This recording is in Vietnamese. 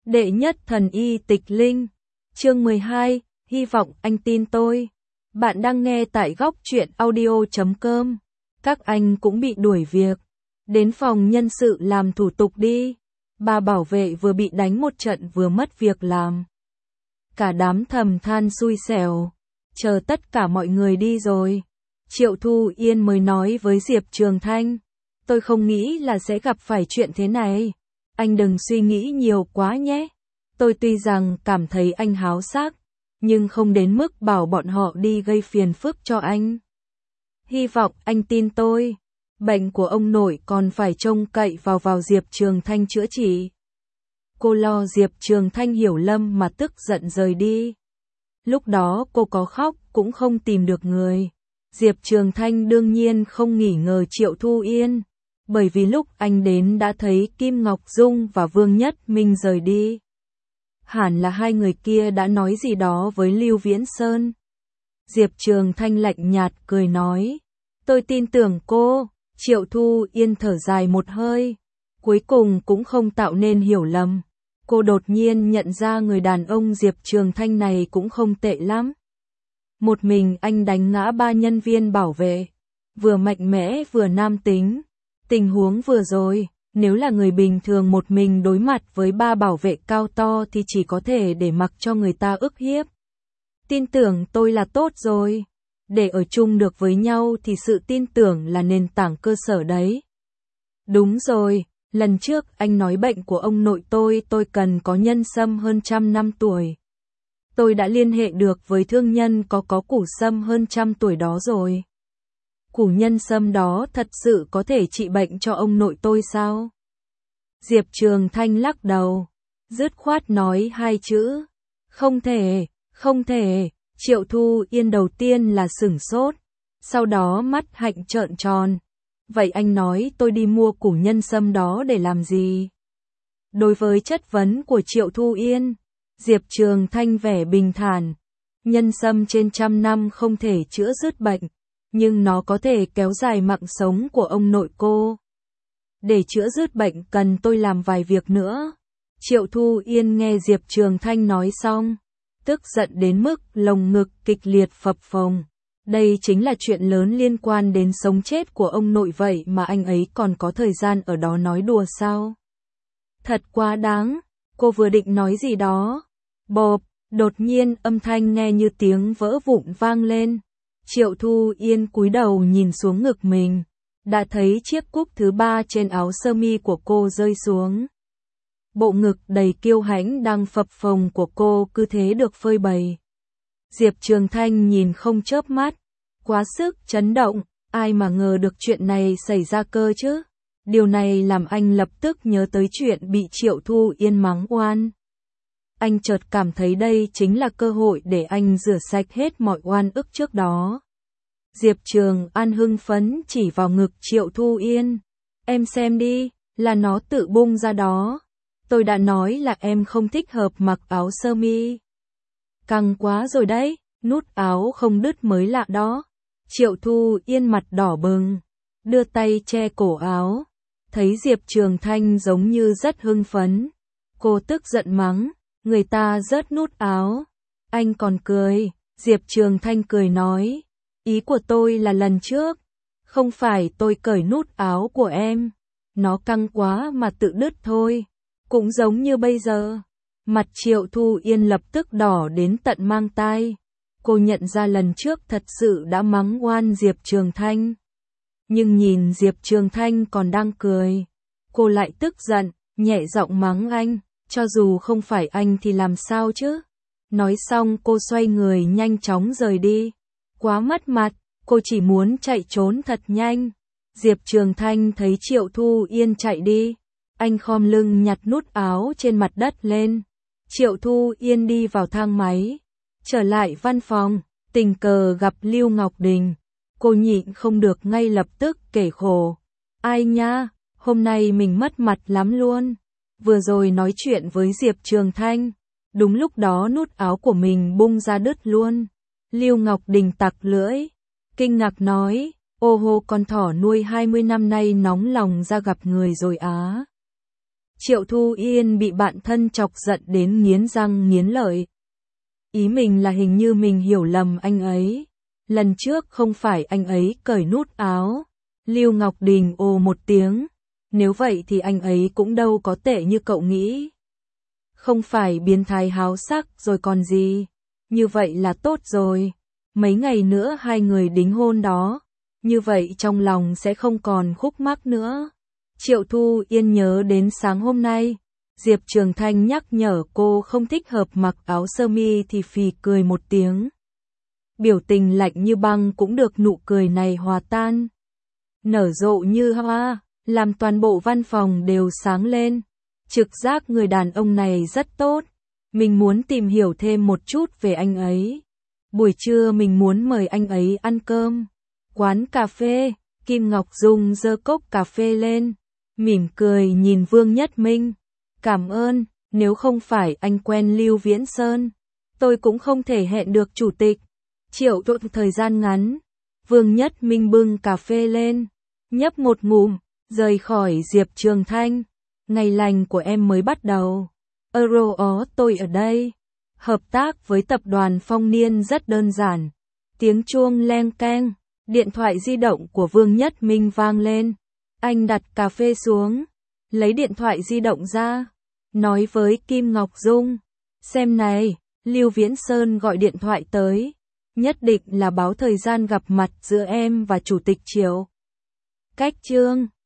Đệ nhất thần y tịch linh. Chương 12, hy vọng anh tin tôi. Bạn đang nghe tại góc truyện audio.com. Các anh cũng bị đuổi việc. Đến phòng nhân sự làm thủ tục đi. Bà bảo vệ vừa bị đánh một trận vừa mất việc làm. Cả đám thầm than xui xẻo. Chờ tất cả mọi người đi rồi, Triệu Thu Yên mới nói với Diệp Trường Thanh. Tôi không nghĩ là sẽ gặp phải chuyện thế này. Anh đừng suy nghĩ nhiều quá nhé. Tôi tuy rằng cảm thấy anh háo sắc, nhưng không đến mức bảo bọn họ đi gây phiền phức cho anh. Hy vọng anh tin tôi. Bệnh của ông nội còn phải trông cậy vào Diệp Trường Thanh chữa trị. Cô lo Diệp Trường Thanh hiểu lầm mà tức giận rời đi. Lúc đó cô có khóc cũng không tìm được người. Diệp Trường Thanh đương nhiên không nghi ngờ Triệu Thu Yên, bởi vì lúc anh đến đã thấy Kim Ngọc Dung và Vương Nhất Minh rời đi. Hẳn là hai người kia đã nói gì đó với Lưu Viễn Sơn. Diệp Trường Thanh lạnh nhạt cười nói, tôi tin tưởng cô. Triệu Thu Yên thở dài một hơi, cuối cùng cũng không tạo nên hiểu lầm. Cô đột nhiên nhận ra người đàn ông Diệp Trường Thanh này cũng không tệ lắm. Một mình anh đánh ngã 3 nhân viên bảo vệ, vừa mạnh mẽ vừa nam tính. Tình huống vừa rồi, nếu là người bình thường một mình đối mặt với 3 bảo vệ cao to thì chỉ có thể để mặc cho người ta ức hiếp. Tin tưởng tôi là tốt rồi. Để ở chung được với nhau thì sự tin tưởng là nền tảng cơ sở đấy. Đúng rồi, lần trước anh nói bệnh của ông nội tôi cần có nhân sâm hơn 100 năm tuổi. Tôi đã liên hệ được với thương nhân có củ sâm hơn 100 tuổi đó rồi. Củ nhân sâm đó thật sự có thể trị bệnh cho ông nội tôi sao? Diệp Trường Thanh lắc đầu, dứt khoát nói 2 chữ. Không thể, không thể. Triệu Thu Yên đầu tiên là sửng sốt, sau đó mắt hạnh trợn tròn. Vậy anh nói tôi đi mua củ nhân sâm đó để làm gì? Đối với chất vấn của Triệu Thu Yên, Diệp Trường Thanh vẻ bình thản. Nhân sâm trên 100 năm không thể chữa dứt bệnh, nhưng nó có thể kéo dài mạng sống của ông nội cô. Để chữa dứt bệnh cần tôi làm vài việc nữa. Triệu Thu Yên nghe Diệp Trường Thanh nói xong, tức giận đến mức lồng ngực kịch liệt phập phồng. Đây chính là chuyện lớn liên quan đến sống chết của ông nội vậy mà anh ấy còn có thời gian ở đó nói đùa sao? Thật quá đáng, cô vừa định nói gì đó. Bộp, đột nhiên âm thanh nghe như tiếng vỡ vụn vang lên. Triệu Thu Yên cúi đầu nhìn xuống ngực mình, đã thấy chiếc cúc thứ 3 trên áo sơ mi của cô rơi xuống. Bộ ngực đầy kiêu hãnh đang phập phồng của cô cứ thế được phơi bày. Diệp Trường Thanh nhìn không chớp mắt, quá sức chấn động, ai mà ngờ được chuyện này xảy ra cơ chứ. Điều này làm anh lập tức nhớ tới chuyện bị Triệu Thu Yên mắng oan. Anh chợt cảm thấy đây chính là cơ hội để anh rửa sạch hết mọi oan ức trước đó. Diệp Trường An hưng phấn chỉ vào ngực Triệu Thu Yên. Em xem đi, là nó tự bung ra đó. Tôi đã nói là em không thích hợp mặc áo sơ mi. Căng quá rồi đấy, nút áo không đứt mới lạ đó. Triệu Thu Yên mặt đỏ bừng, đưa tay che cổ áo. Thấy Diệp Trường Thanh giống như rất hưng phấn. Cô tức giận mắng, người ta rớt nút áo. Anh còn cười. Diệp Trường Thanh cười nói, ý của tôi là lần trước, không phải tôi cởi nút áo của em. Nó căng quá mà tự đứt thôi. Cũng giống như bây giờ. Mặt Triệu Thu Yên lập tức đỏ đến tận mang tai. Cô nhận ra lần trước thật sự đã mắng oan Diệp Trường Thanh. Nhưng nhìn Diệp Trường Thanh còn đang cười, cô lại tức giận, nhẹ giọng mắng anh, cho dù không phải anh thì làm sao chứ? Nói xong cô xoay người nhanh chóng rời đi. Quá mất mặt, cô chỉ muốn chạy trốn thật nhanh. Diệp Trường Thanh thấy Triệu Thu Yên chạy đi, anh khom lưng nhặt nút áo trên mặt đất lên. Triệu Thu Yên đi vào thang máy, trở lại văn phòng, tình cờ gặp Lưu Ngọc Đình. Cô nhịn không được ngay lập tức kể khổ. Ai nha, hôm nay mình mất mặt lắm luôn. Vừa rồi nói chuyện với Diệp Trường Thanh, đúng lúc đó nút áo của mình bung ra đứt luôn. Lưu Ngọc Đình tặc lưỡi, kinh ngạc nói, ô hô, con thỏ nuôi 20 năm nay nóng lòng ra gặp người rồi á. Triệu Thu Yên bị bạn thân chọc giận đến nghiến răng nghiến lợi. Ý mình là hình như mình hiểu lầm anh ấy. Lần trước không phải anh ấy cởi nút áo. Lưu Ngọc Đình ồ một tiếng. Nếu vậy thì anh ấy cũng đâu có tệ như cậu nghĩ. Không phải biến thái háo sắc rồi còn gì. Như vậy là tốt rồi. Mấy ngày nữa hai người đính hôn đó. Như vậy trong lòng sẽ không còn khúc mắc nữa. Triệu Thu Yên nhớ đến sáng hôm nay. Diệp Trường Thanh nhắc nhở cô không thích hợp mặc áo sơ mi thì phì cười một tiếng. Biểu tình lạnh như băng cũng được nụ cười này hòa tan. Nở rộ như hoa, làm toàn bộ văn phòng đều sáng lên. Trực giác người đàn ông này rất tốt. Mình muốn tìm hiểu thêm một chút về anh ấy. Buổi trưa mình muốn mời anh ấy ăn cơm. Quán cà phê, Kim Ngọc Dung giơ cốc cà phê lên. Mỉm cười nhìn Vương Nhất Minh. Cảm ơn, nếu không phải anh quen Lưu Viễn Sơn, tôi cũng không thể hẹn được chủ tịch. Triệu Thuận thời gian ngắn. Vương Nhất Minh bưng cà phê lên, nhấp một ngụm, rời khỏi Diệp Trường Thanh. Ngày lành của em mới bắt đầu. Tôi ở đây. Hợp tác với tập đoàn Phong Niên rất đơn giản. Tiếng chuông leng keng, điện thoại di động của Vương Nhất Minh vang lên. Anh đặt cà phê xuống, lấy điện thoại di động ra, nói với Kim Ngọc Dung. Xem này, Lưu Viễn Sơn gọi điện thoại tới. Nhất định là báo thời gian gặp mặt giữa em và Chủ tịch Triệu. Cách Trương.